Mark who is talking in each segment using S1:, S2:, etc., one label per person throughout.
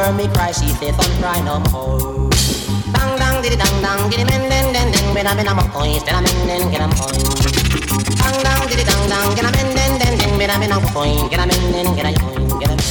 S1: her me cry, she say son cry no more. Dang dang diddy dang dang diddy men den den den, when I'm in a coin, still I'm in den get 'em coin. Dang dang diddy dang dang, get 'em in den den den, when I'm in a coin, get 'em in den get a coin, get 'em.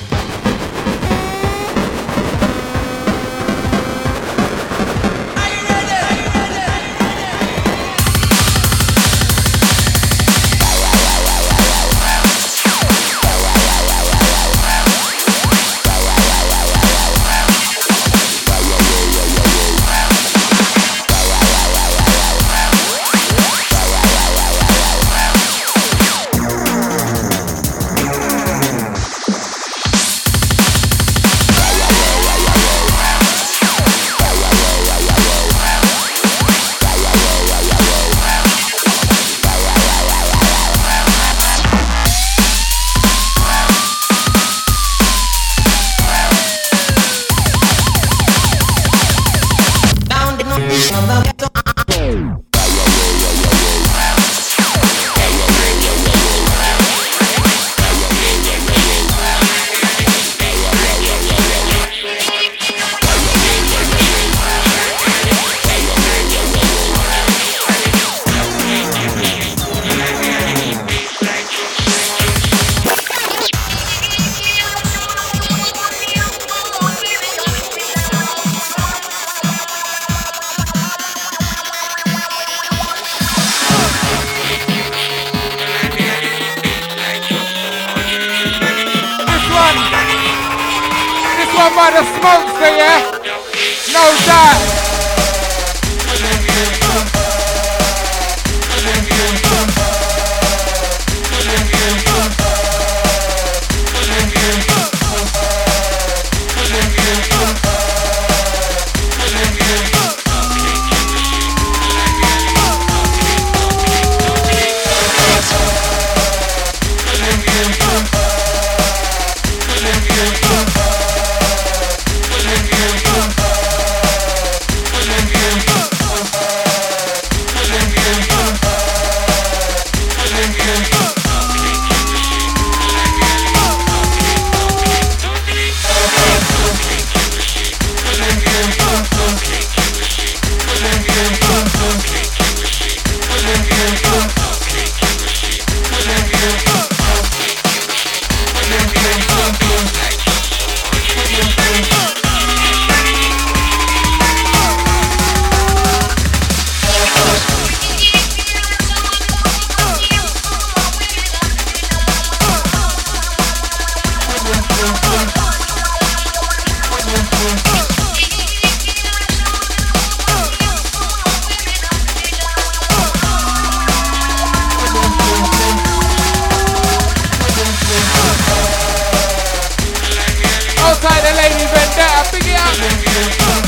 S2: By the smokester, yeah? No doubt. Outside the lady vendetta, big it up.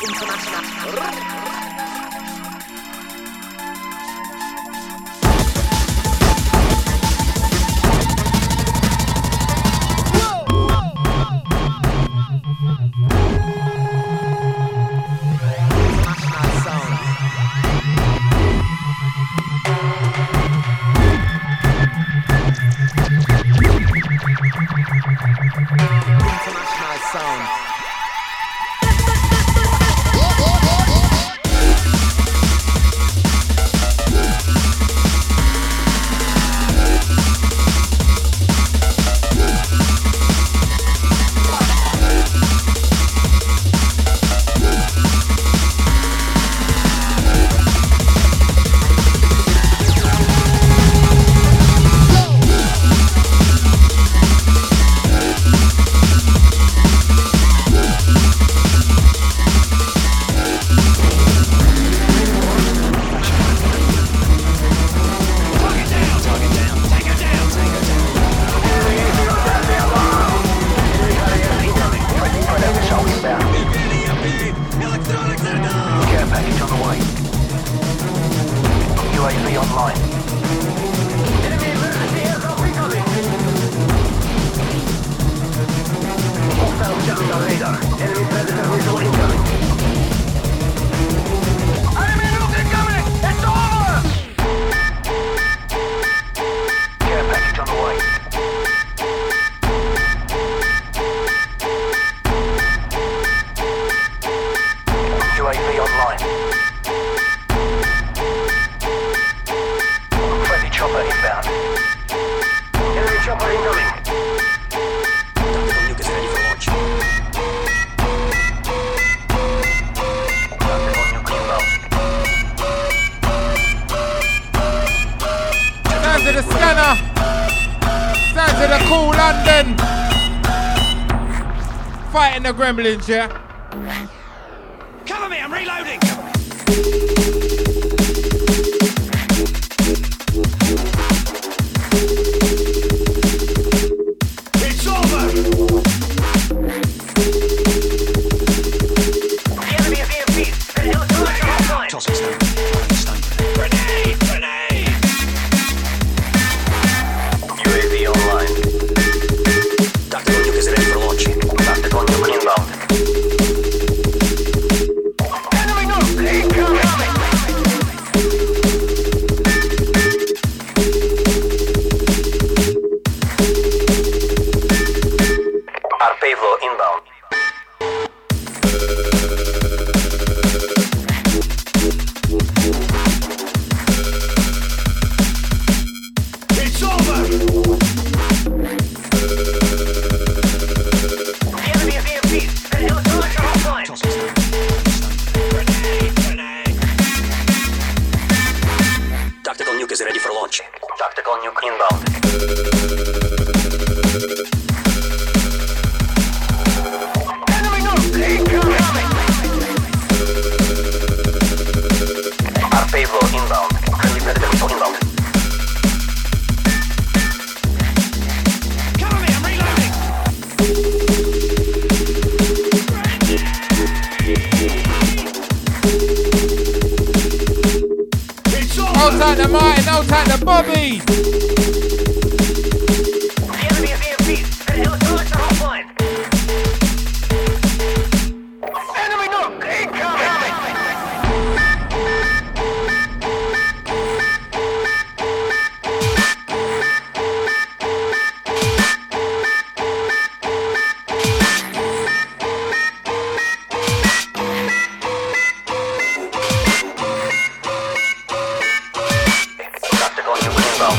S2: The gremlins, yeah?
S3: Cover me, I'm reloading! It's over! The enemy is EMP! The electronics are offline! Toss it, stone. Grenade! Grenade! UAV online. Tactical nuke is ready for launch. Tactical nuke inbound. Enemy nuke incoming! Arpavo inbound. It's over! The enemy is EMP. The electronics are offline. Grenade! Grenade! Tactical nuke is ready for launch. Tactical nuke inbound. Enemy nuke incoming! Arpavo inbound. Friendly predator missile inbound. Cover me, I'm reloading! It's over!
S2: Hold tight to Martin, hold tight to Bobby.
S3: The enemy is EMP. The electronics are offline. Enemy nuke incoming! Tactical nuke inbound.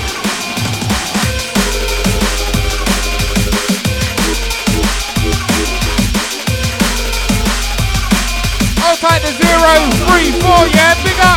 S2: Hold tight to 034, yeah? Big up.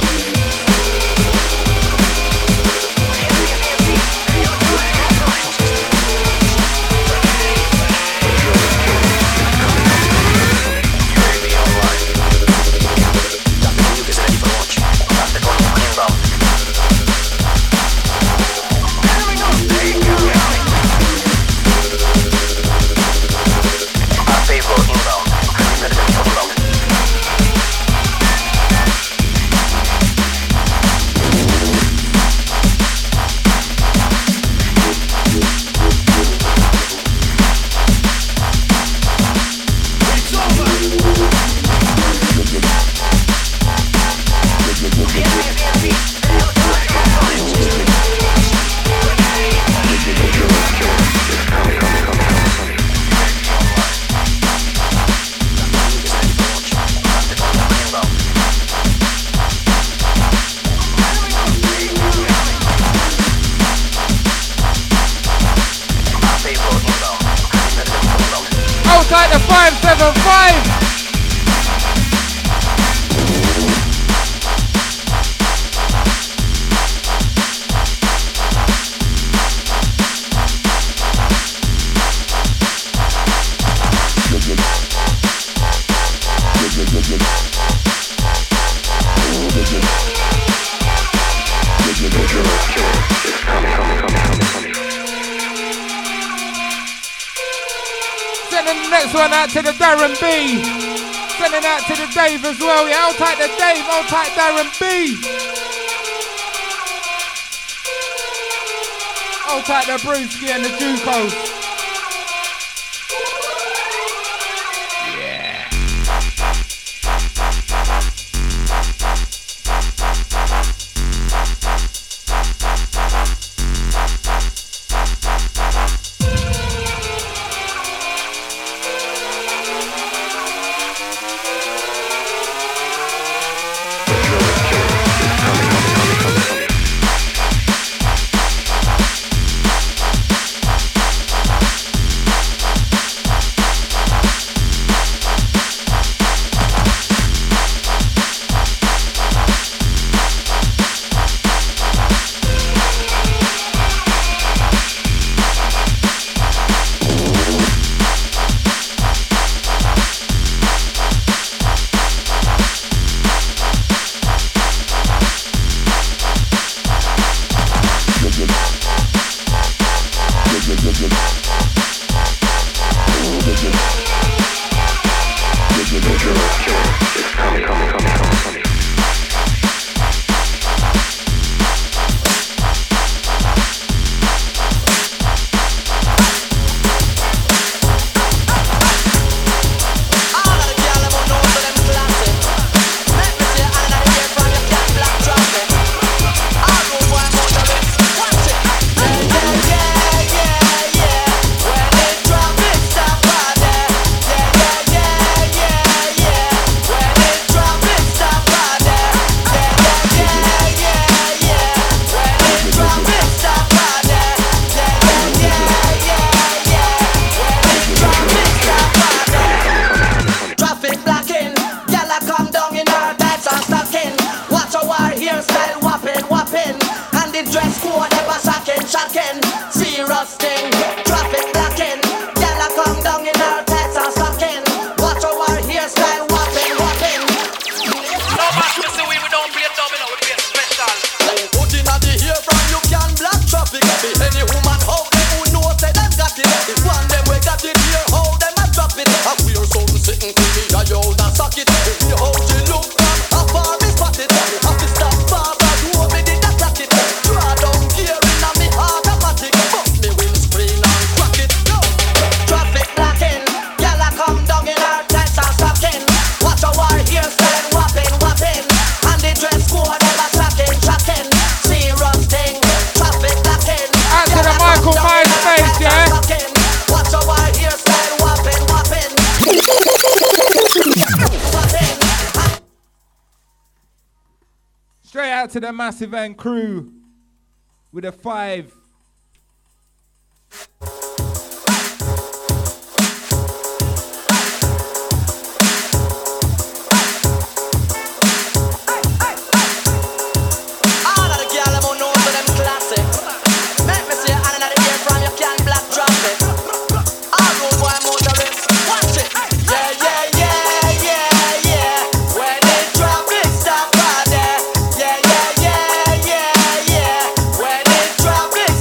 S2: 7-5. Sending the next one out to the Darren B. Sending out to the Dave as well. Yeah, hold tight to Dave, hold tight Darren B. Hold tight to Brewski and the Jukos. To the Massive and crew with a 5.
S4: Traffic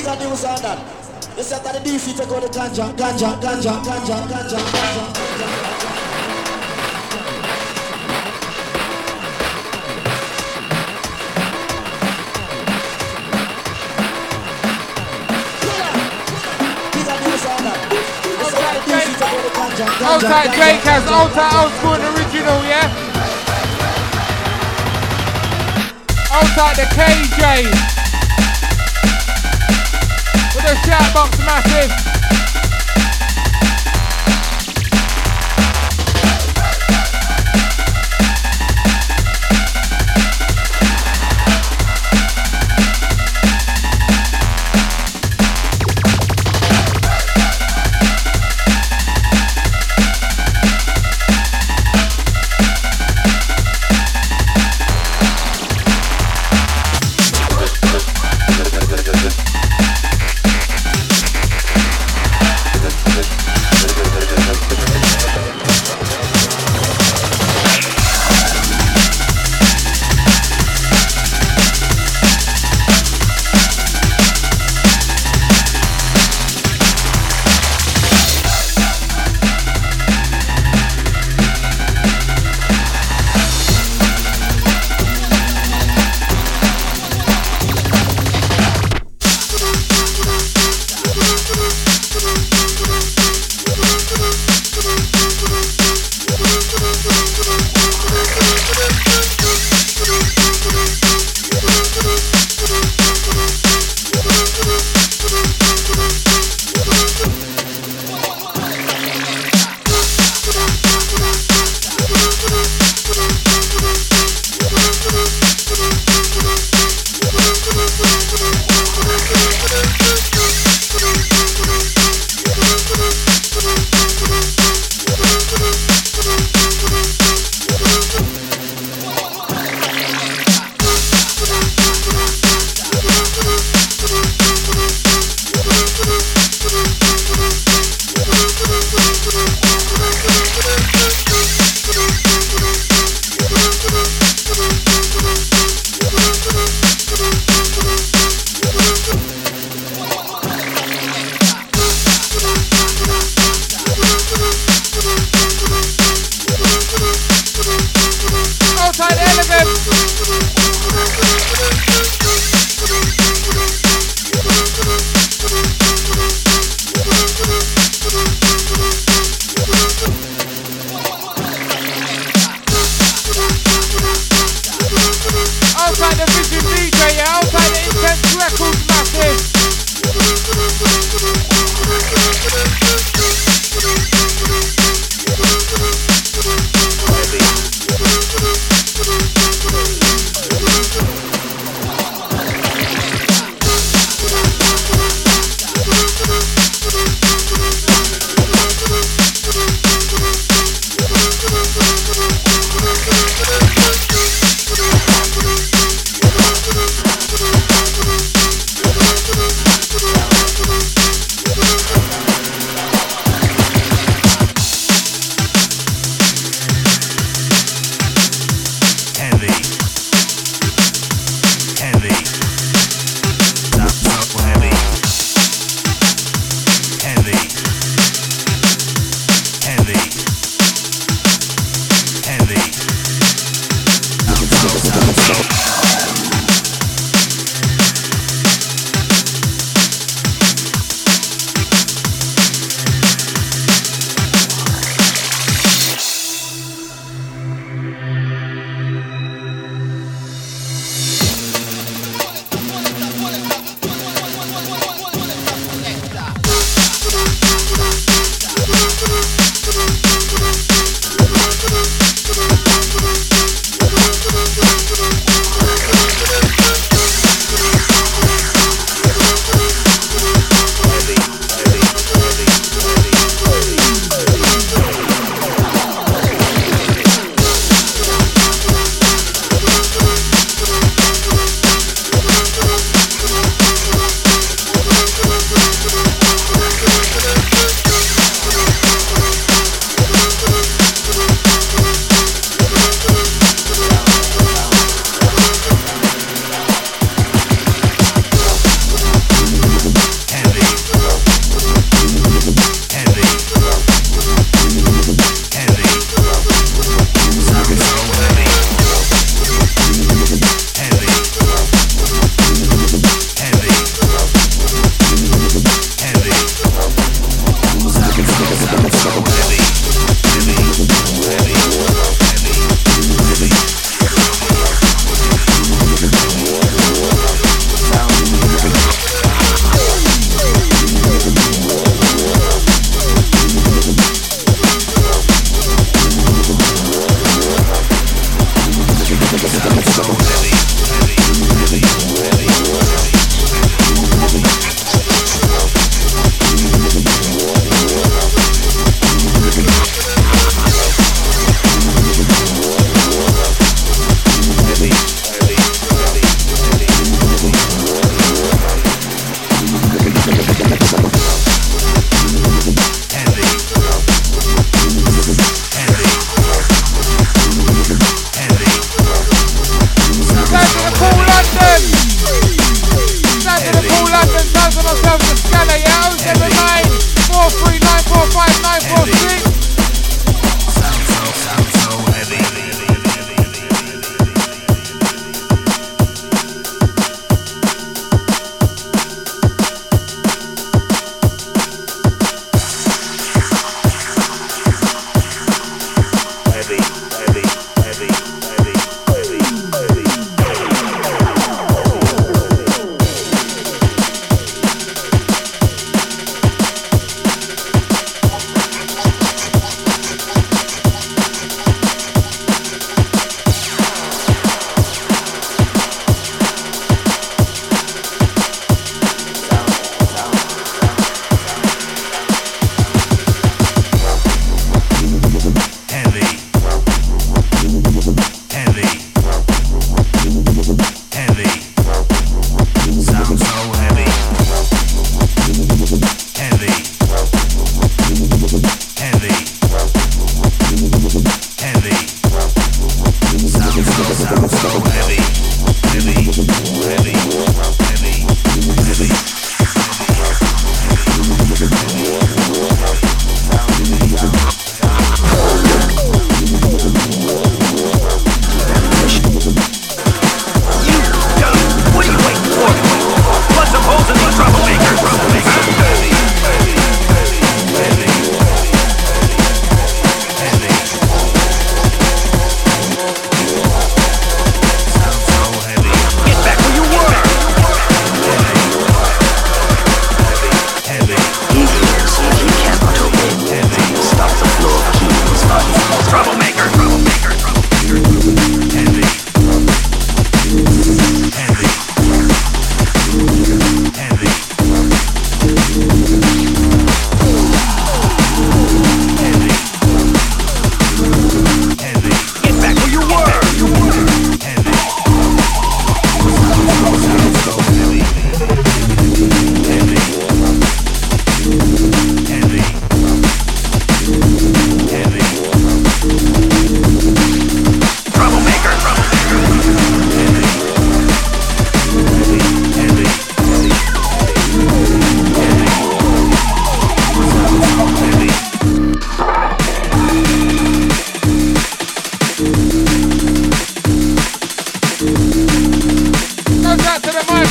S4: a new sound that. You set the DC to go to ganja, ganja, ganja, ganja, ganja, ganja, ganja.
S2: Old tight Drake has old tight old school and original, yeah? Old tight the KJ with a shout box massive.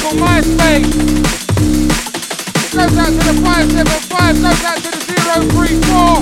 S2: people, MySpace. Goes out to the 575, goes out to the 034.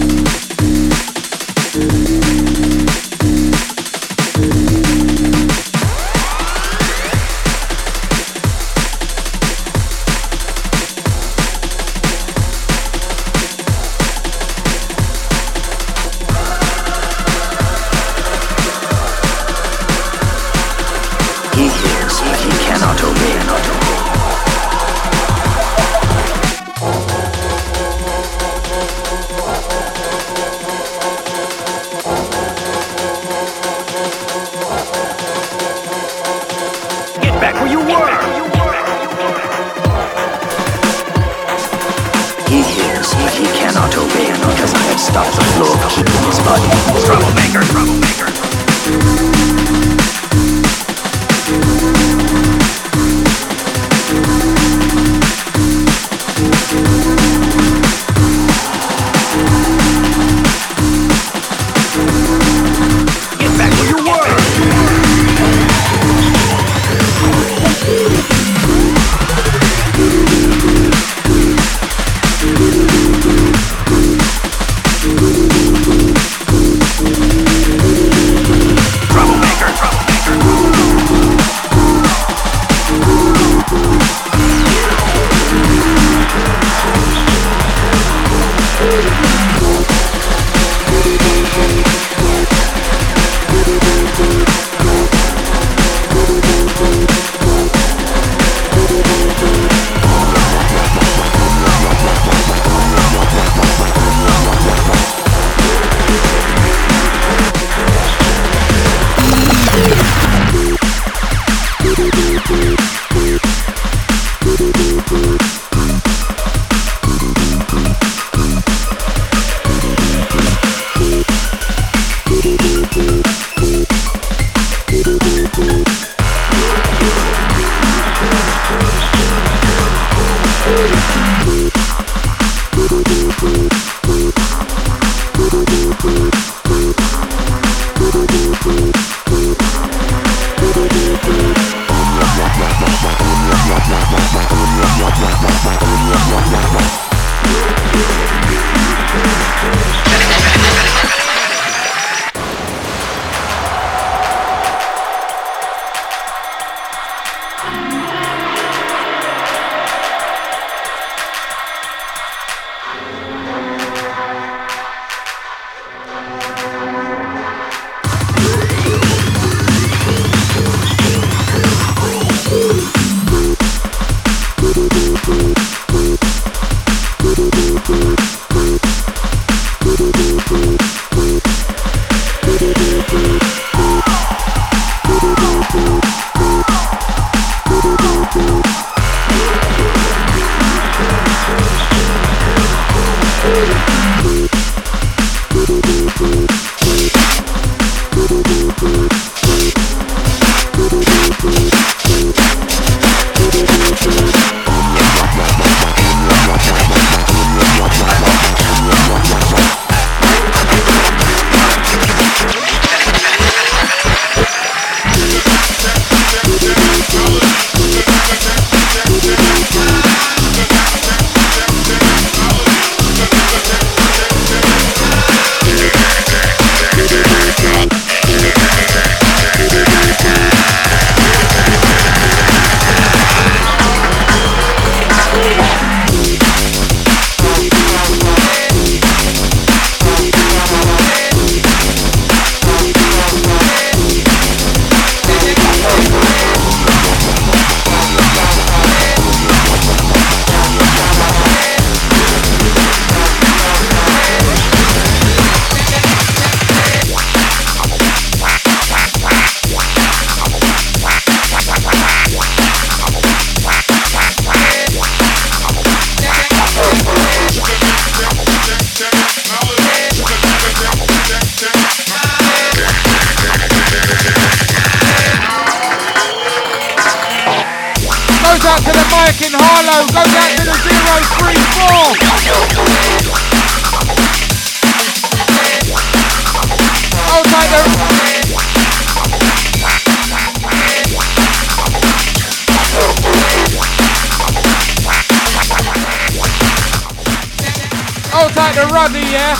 S2: out to the Mike in Harlow. Goes out to the 034. Hold tight there. Roddy, yeah?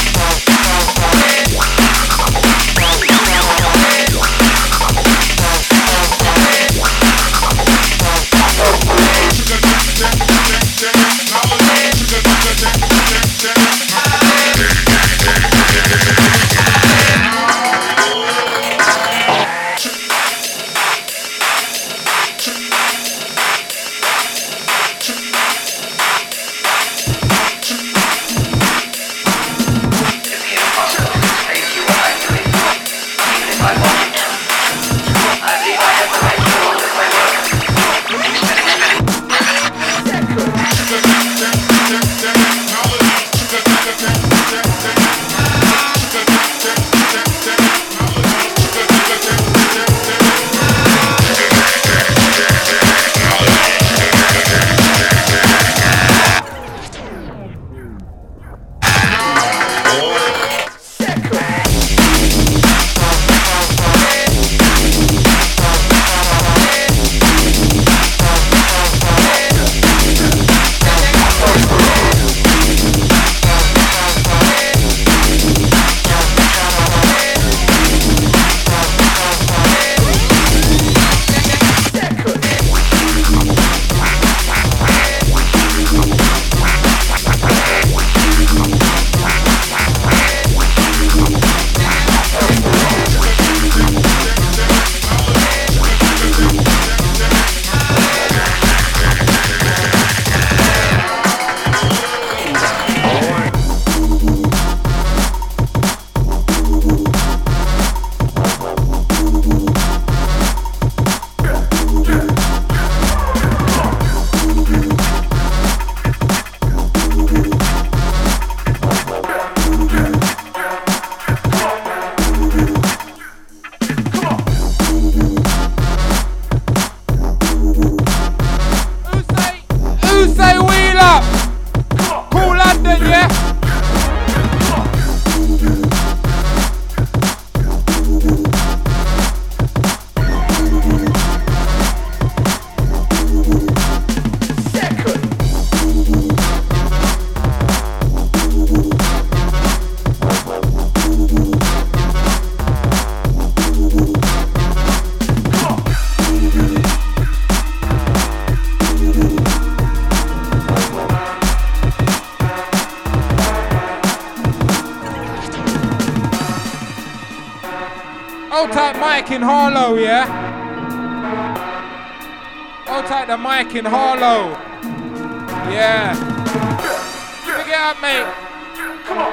S2: Hold tight mic in Harlow, yeah? Hold tight the mic in Harlow. Yeah. Pick it up, mate. Come on.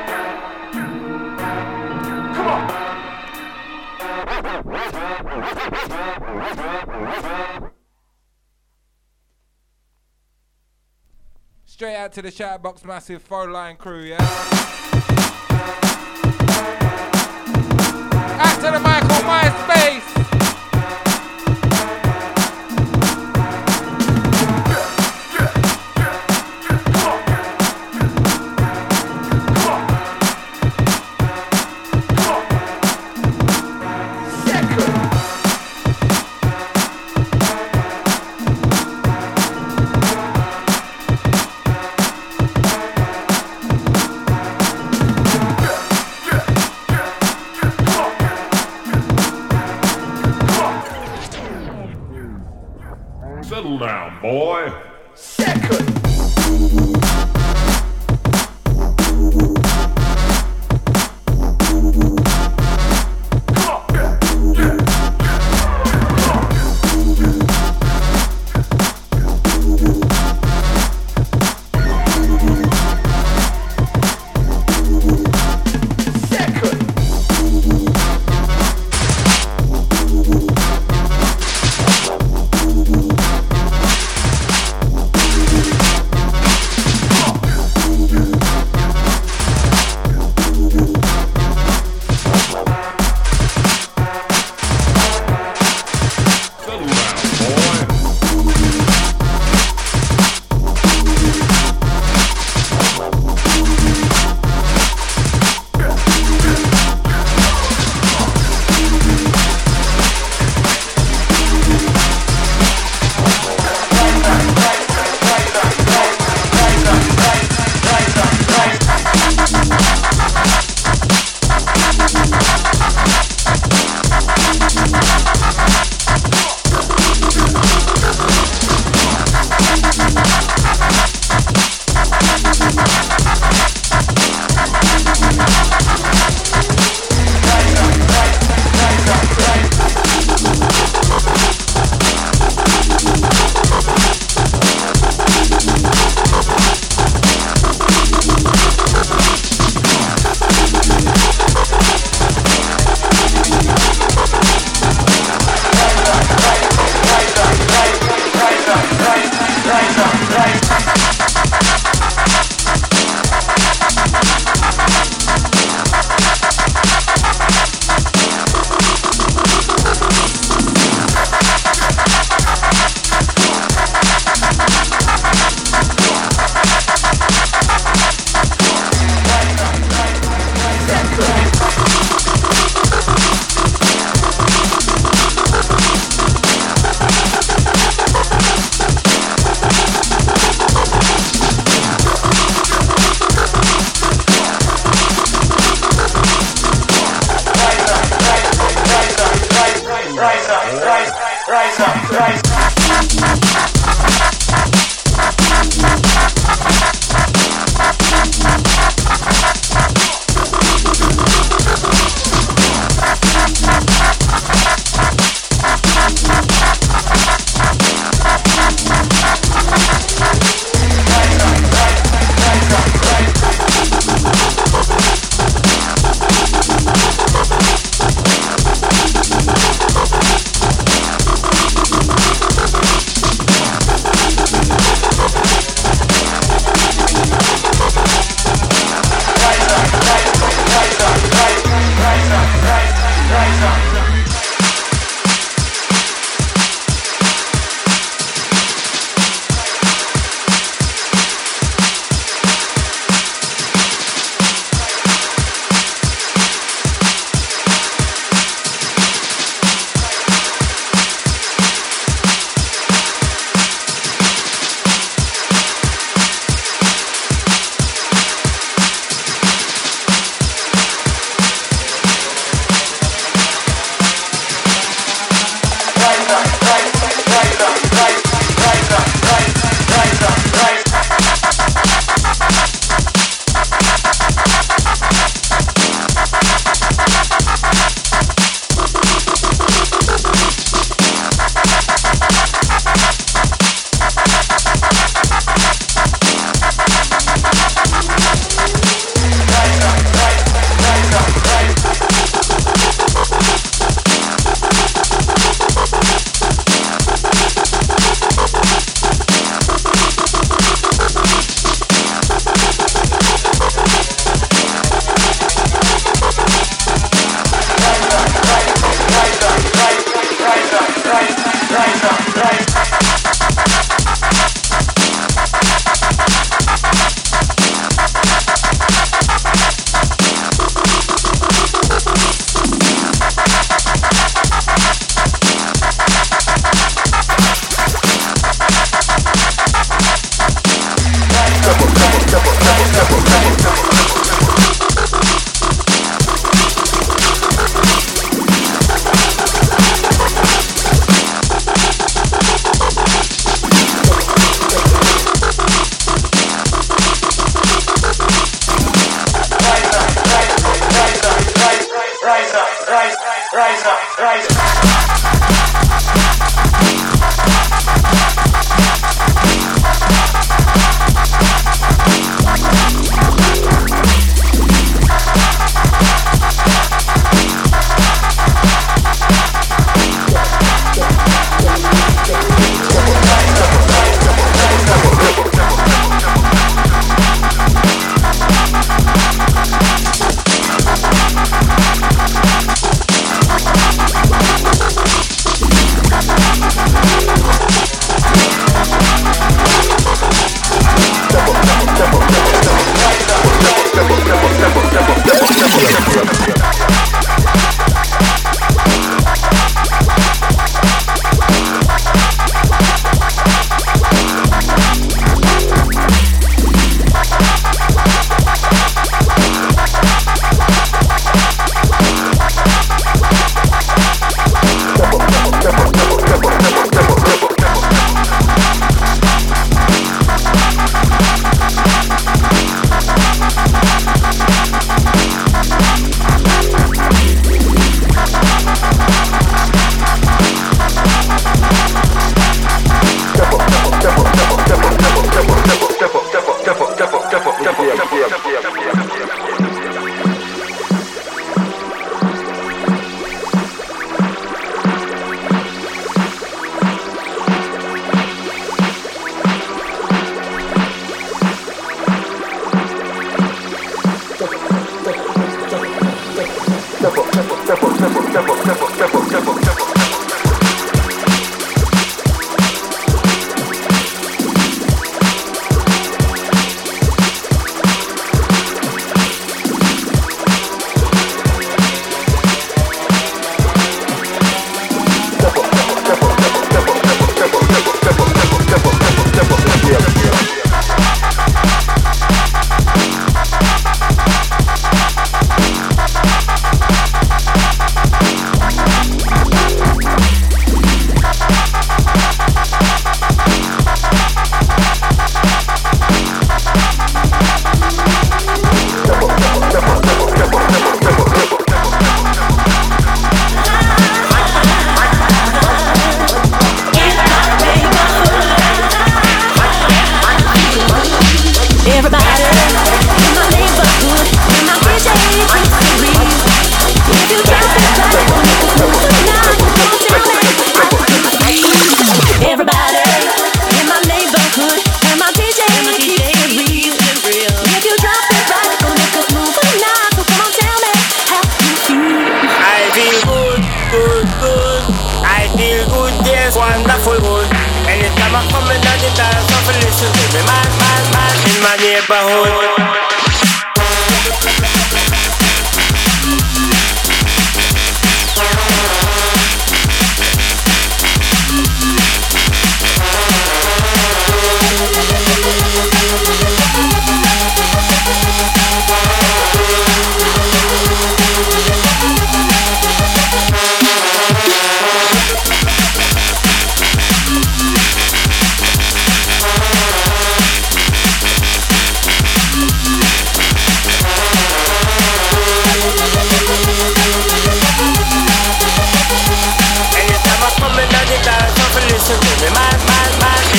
S2: Come on. Straight out to the Chatterbox Massive phone line crew, yeah? Out to the mic on MySpace.
S5: Settle down, boy.
S6: Second.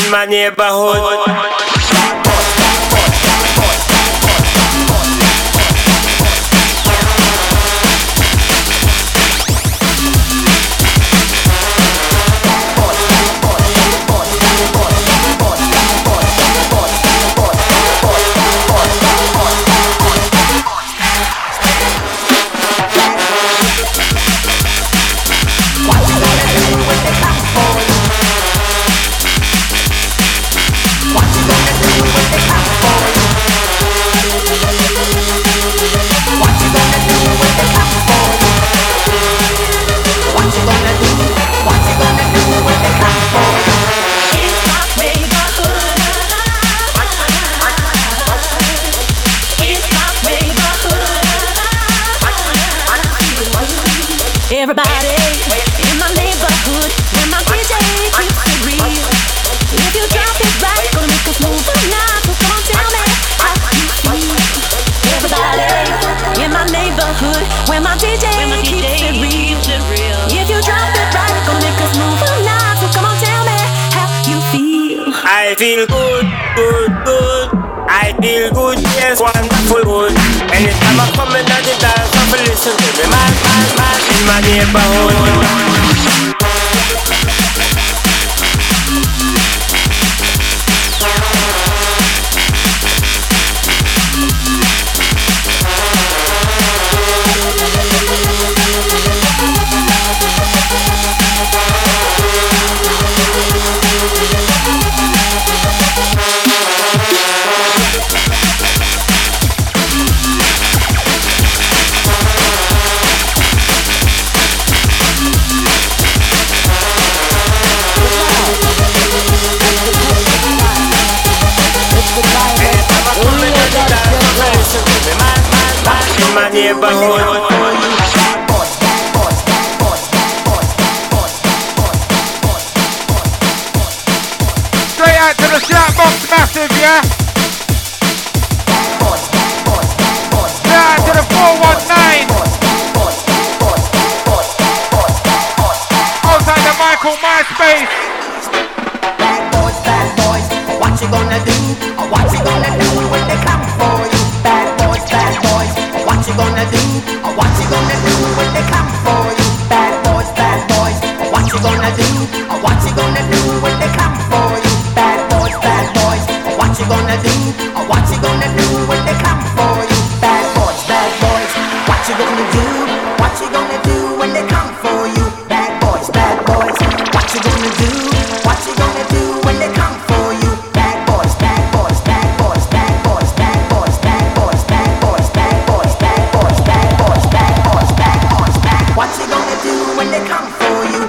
S6: in my neighborhood.
S7: Everybody in my neighborhood, when my DJ keeps it real. If you drop it right, gonna make us move now. So come on, tell me how you feel. Everybody in my neighborhood, when my DJ keeps it real. If you drop it right, gonna make us move now. So come on, tell me how you feel.
S6: I feel good, good, good. I feel good, yes, wonderful good. Anytime I come in at the dance, I feel listen to me, man, in my neighborhood. In my neighborhood.
S2: Straight out to the shout box massive, yeah? Straight out to the 419. Outside the Michael MySpace.
S1: Bad boys, what you gonna do? What you gonna do when they come for you? Bad boys, what you gonna do? What you gonna do when they come for you? Bad boys, what you gonna do? What you gonna do when they come for you? Bad boys, what you gonna do? What you gonna do when they come for you? Bad boys, what you gonna do? What you gonna do when they come for you? Bad boys, what you gonna do? What you gonna do when they come for you? Bad boys, bad boys, bad boys, bad boys, bad boys, bad boys, bad boys, bad boys, bad boys, bad boys, bad boys, bad boys, bad. What you gonna do when they come for you?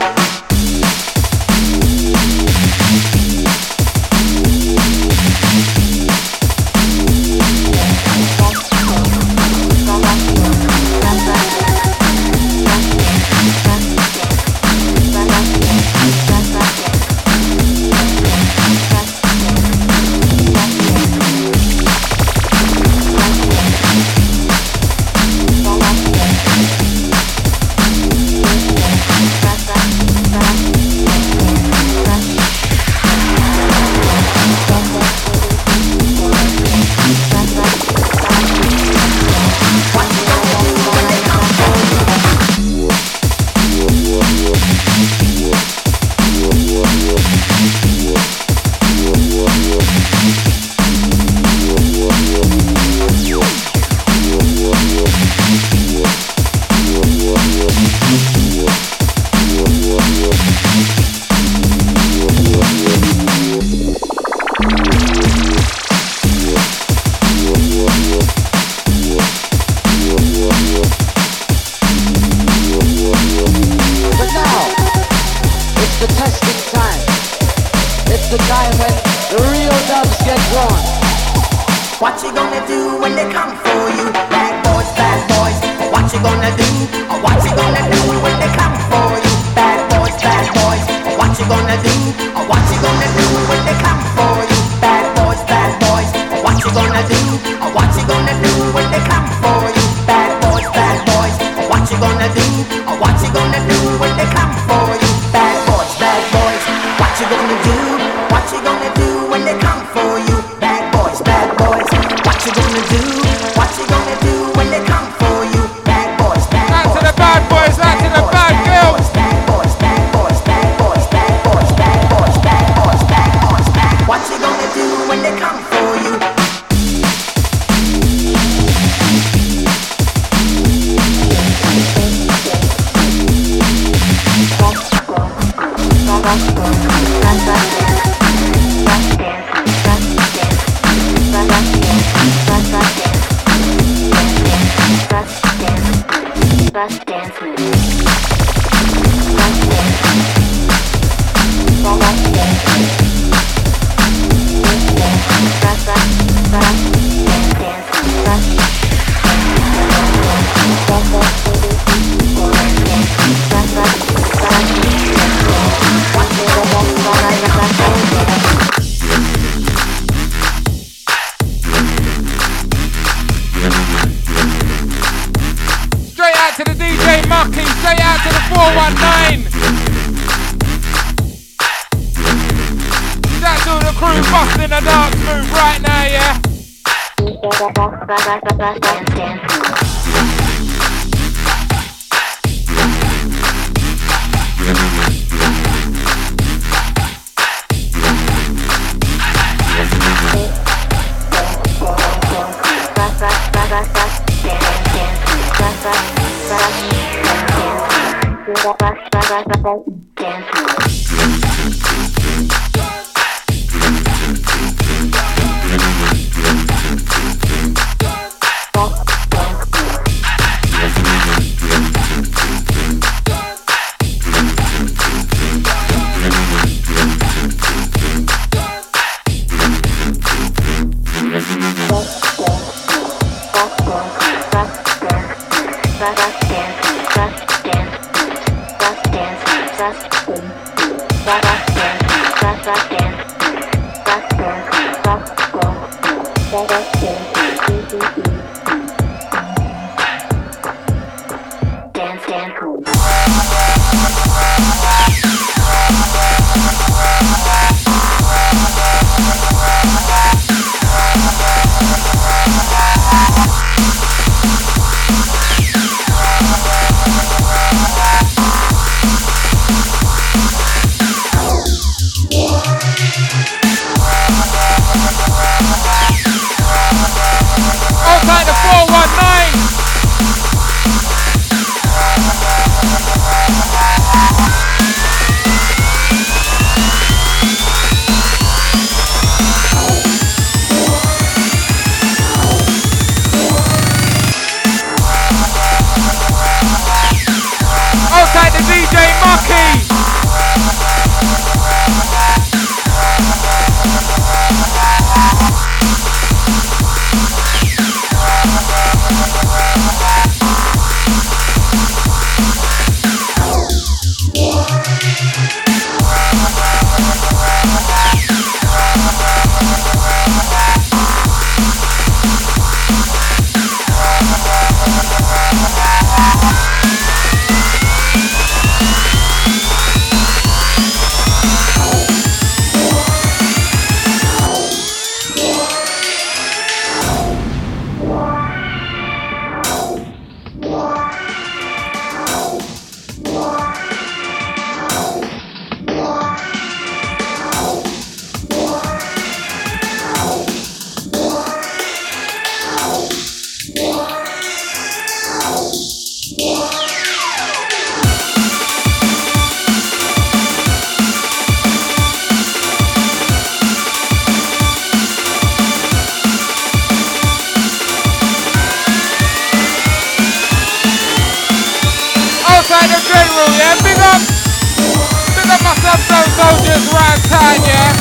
S1: What you gonna do when they come for you? Bad boys, what you gonna do? What you gonna do when they come for you? Bad boys, what you gonna do? What you gonna do when they come for you? Bad boys, what you gonna do? What you gonna do when they come for you? Bad boys, what you gonna do? What you gonna do when they come for you? Bad boys, what you gonna do? What you gonna do?
S2: Busting a dance move right now, yeah? Outside the 419. Outside the DJ Mucky. Outside the general, yeah? Big up myself, those soldiers round town, yeah?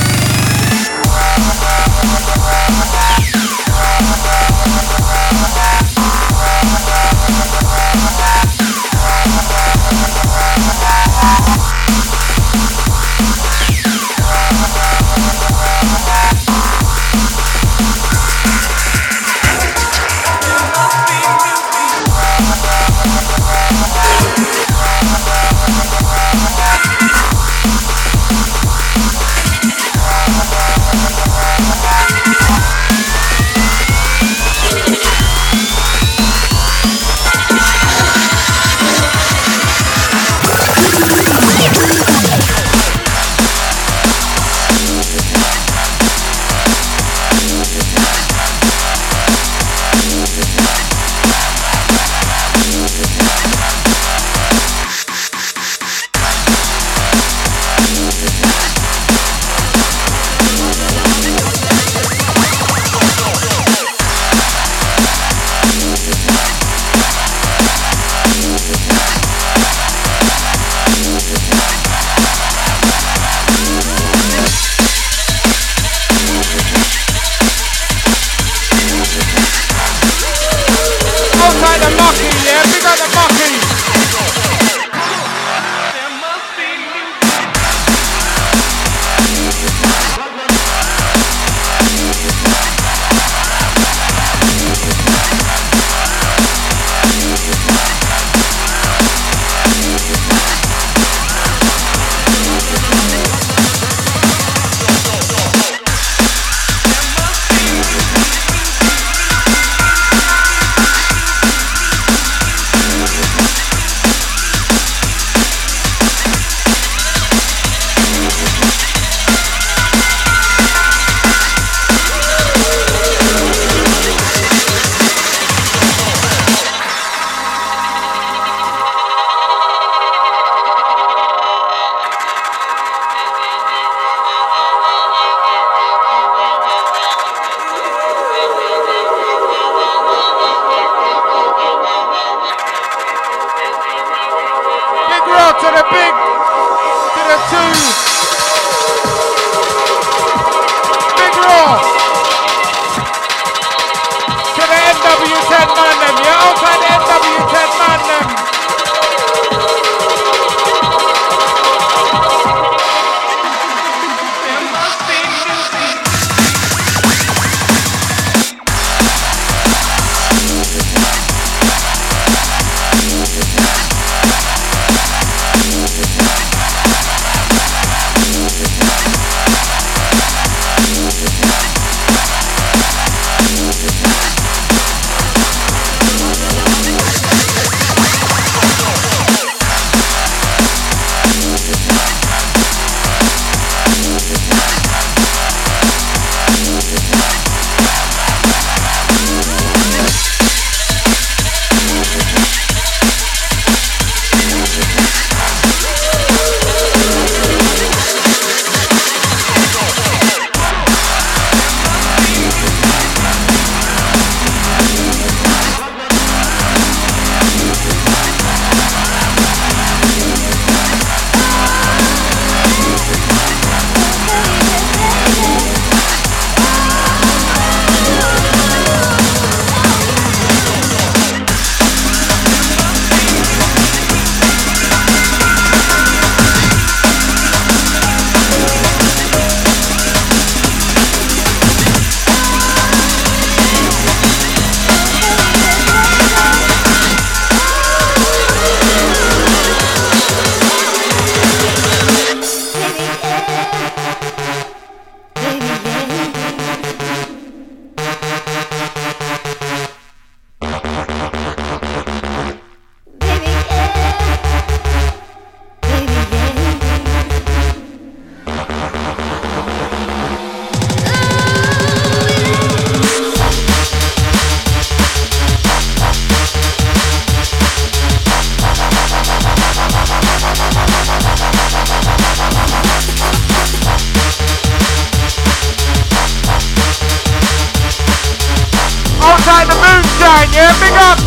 S2: line, yeah? Big up!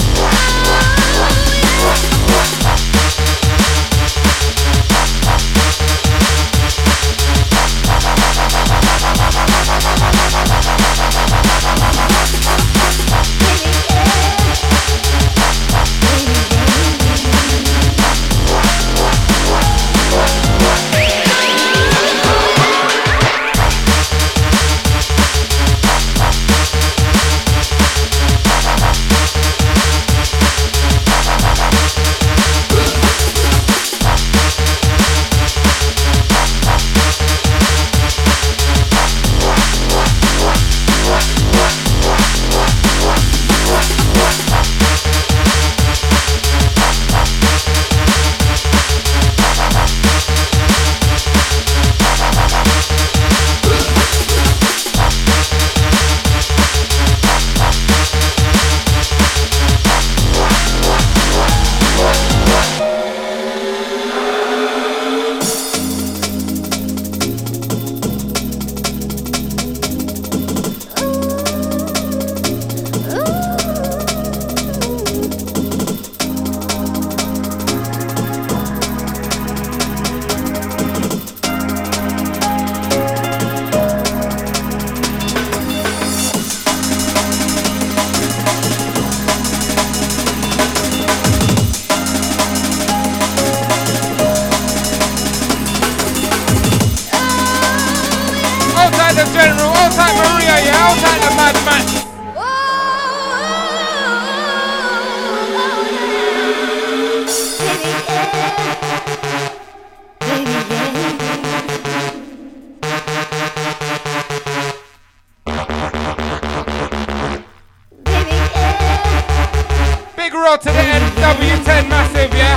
S2: To the NW10 massive, yeah?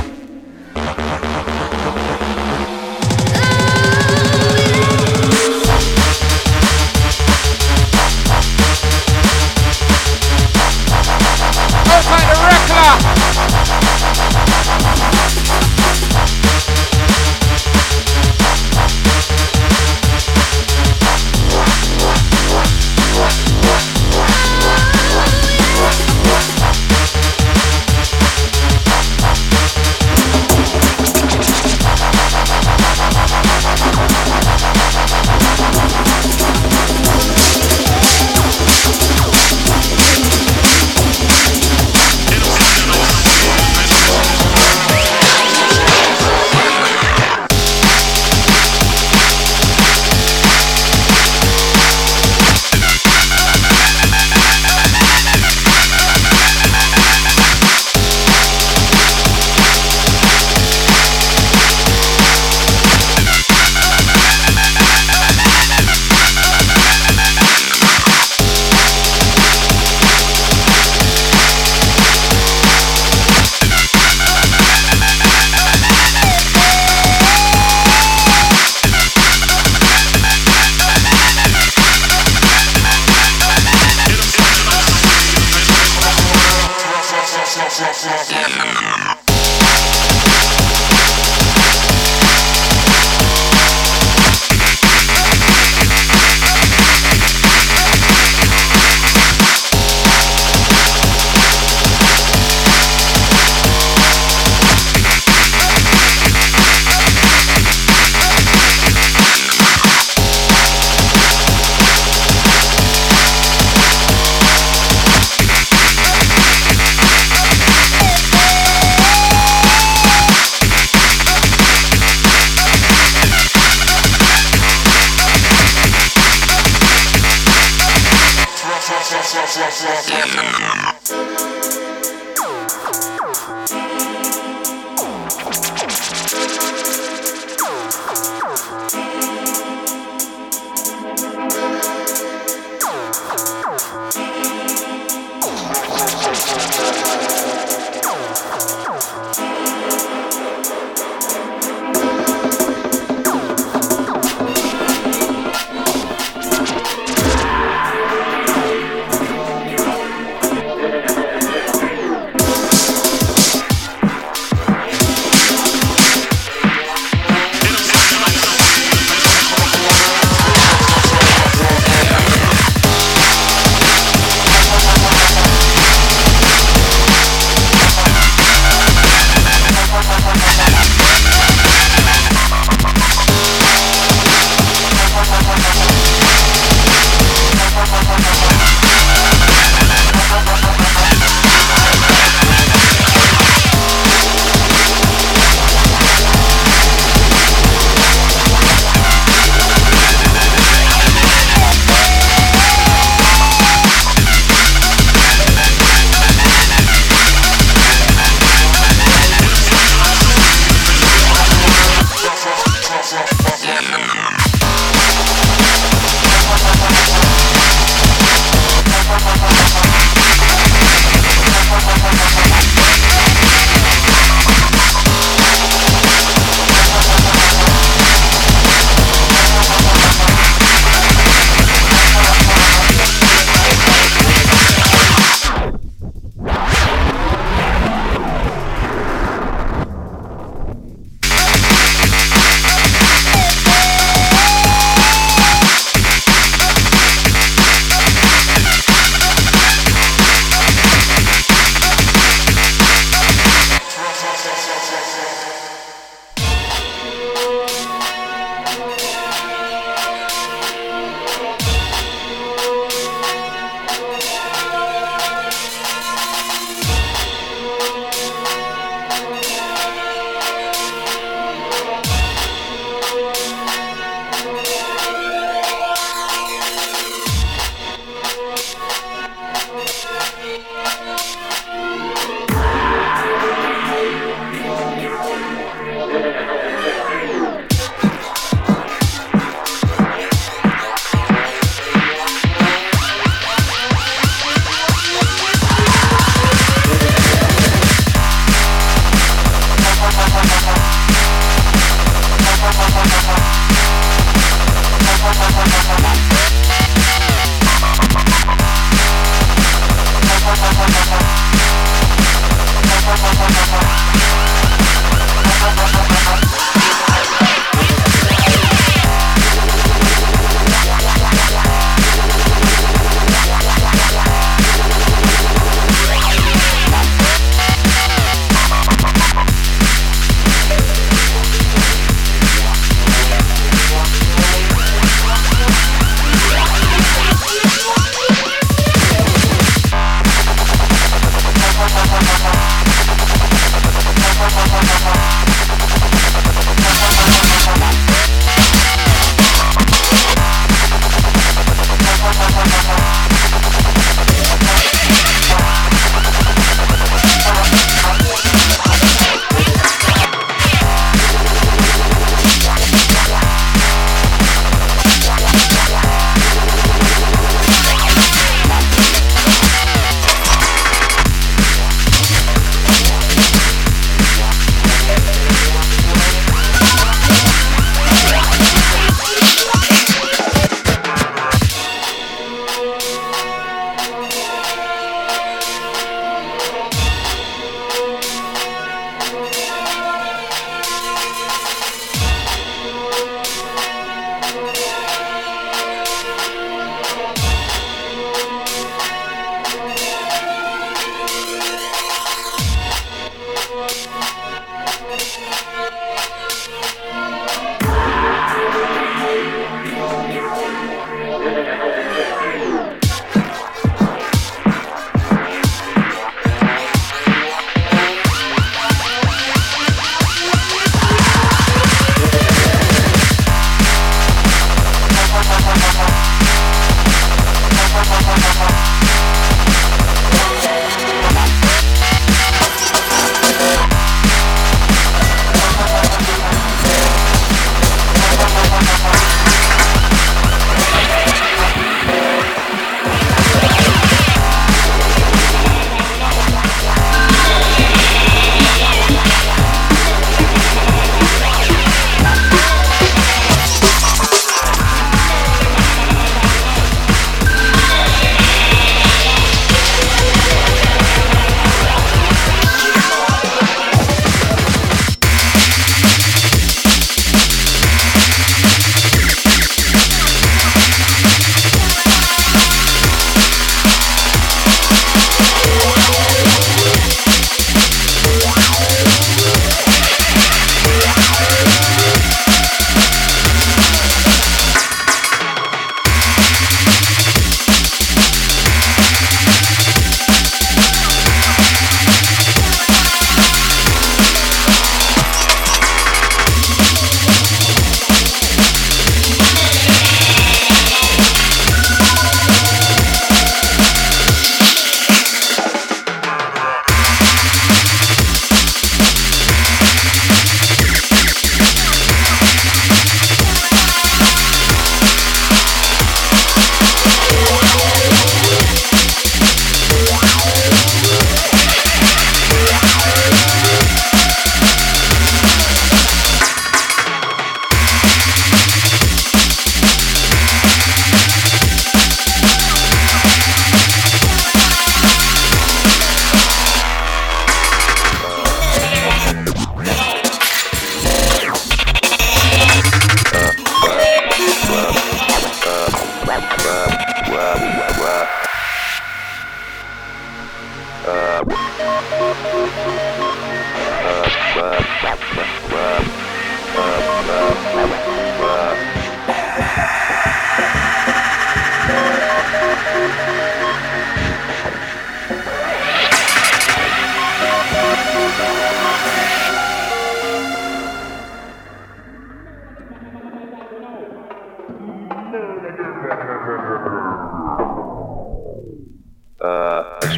S2: Outside the Reckler!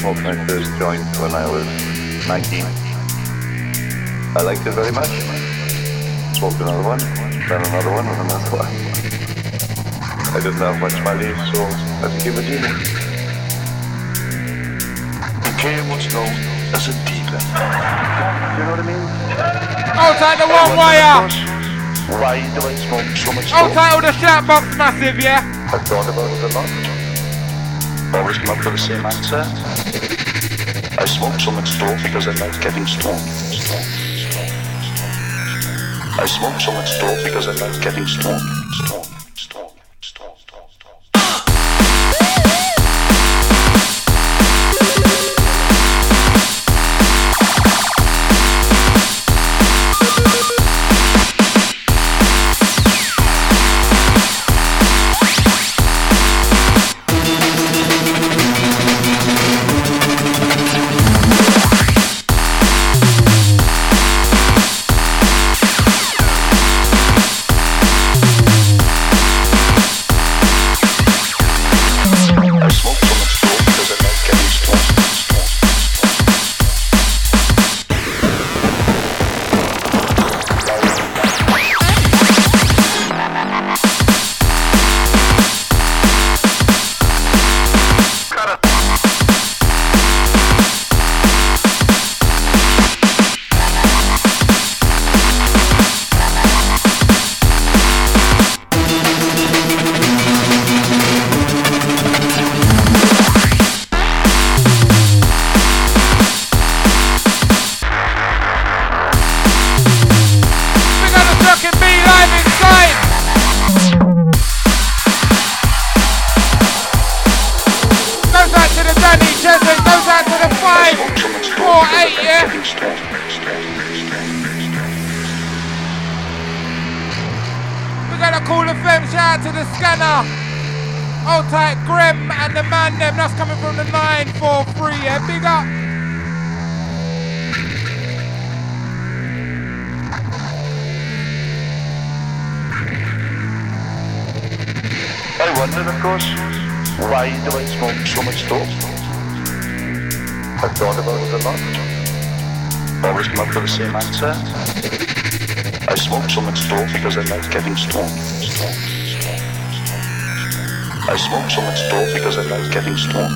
S8: smoked my first joint when I was 19. I liked it very much. Smoked another one, then another one, and another one. I didn't have much money, so I became a dealer. Became what's known as a dealer. You know what I mean?
S2: Outside the one wire!
S8: Why do I smoke so much dope?
S2: Outside with the shout box massive, yeah?
S8: I've thought about it a lot. Always come up with the same answer. I smoke so much dope because I like getting stoned. I smoke so much dope because I like getting stoned. I smoke so much dope because I like getting stoned. I smoke so much dope because I like getting stoned.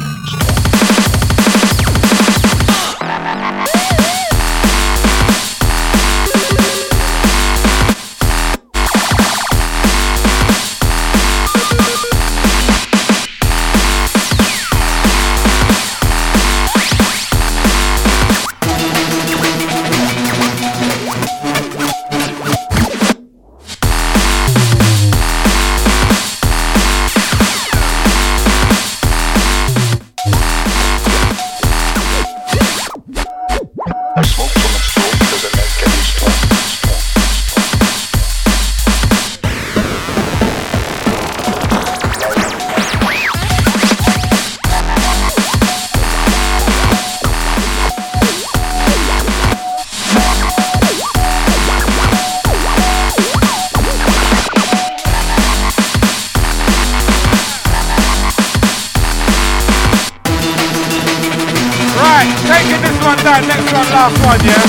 S2: Last one, yeah?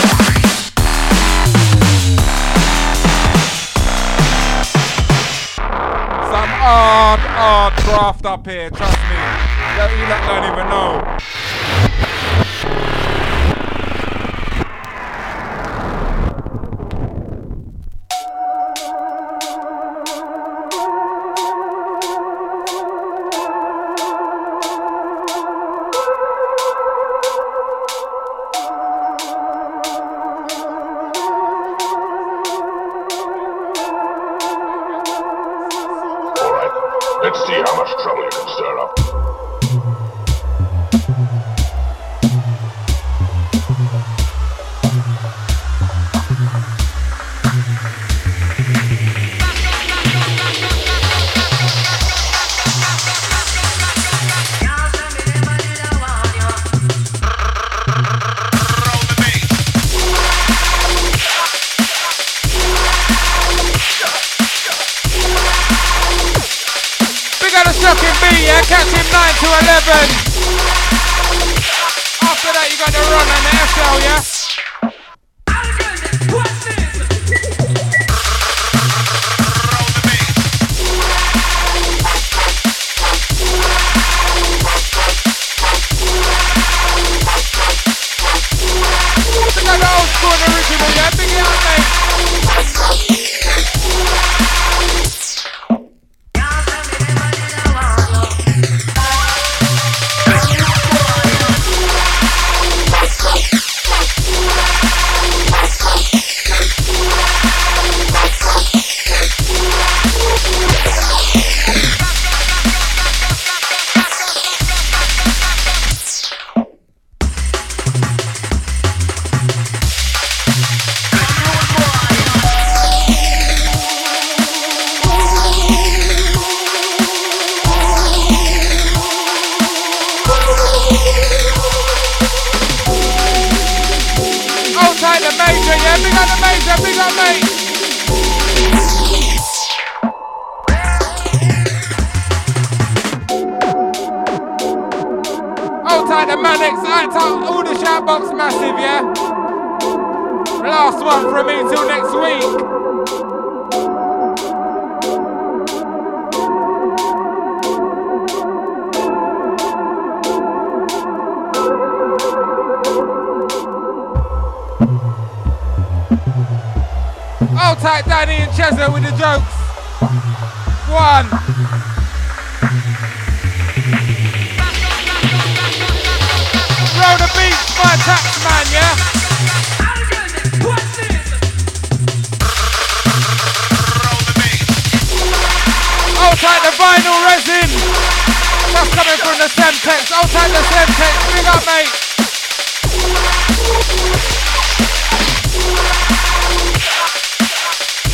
S2: Some hard draft up here, trust me. You don't even know.
S5: Let's see how much trouble you can stir up.
S2: Catch him 9 to 11. After that, you got the run and the SL, yeah? Look at the old school and original, yeah? Big it up, mate. Big up, mate. Hold tight the Manix, act out all the shout box massive, yeah? Last one from me till next week. Hold tight Danny and Chezza with the jokes. One. Roll the beats, my tax man, yeah? Hold tight the vinyl resin. That's coming from the Semtex. Hold tight the Semtex. Big up, mate.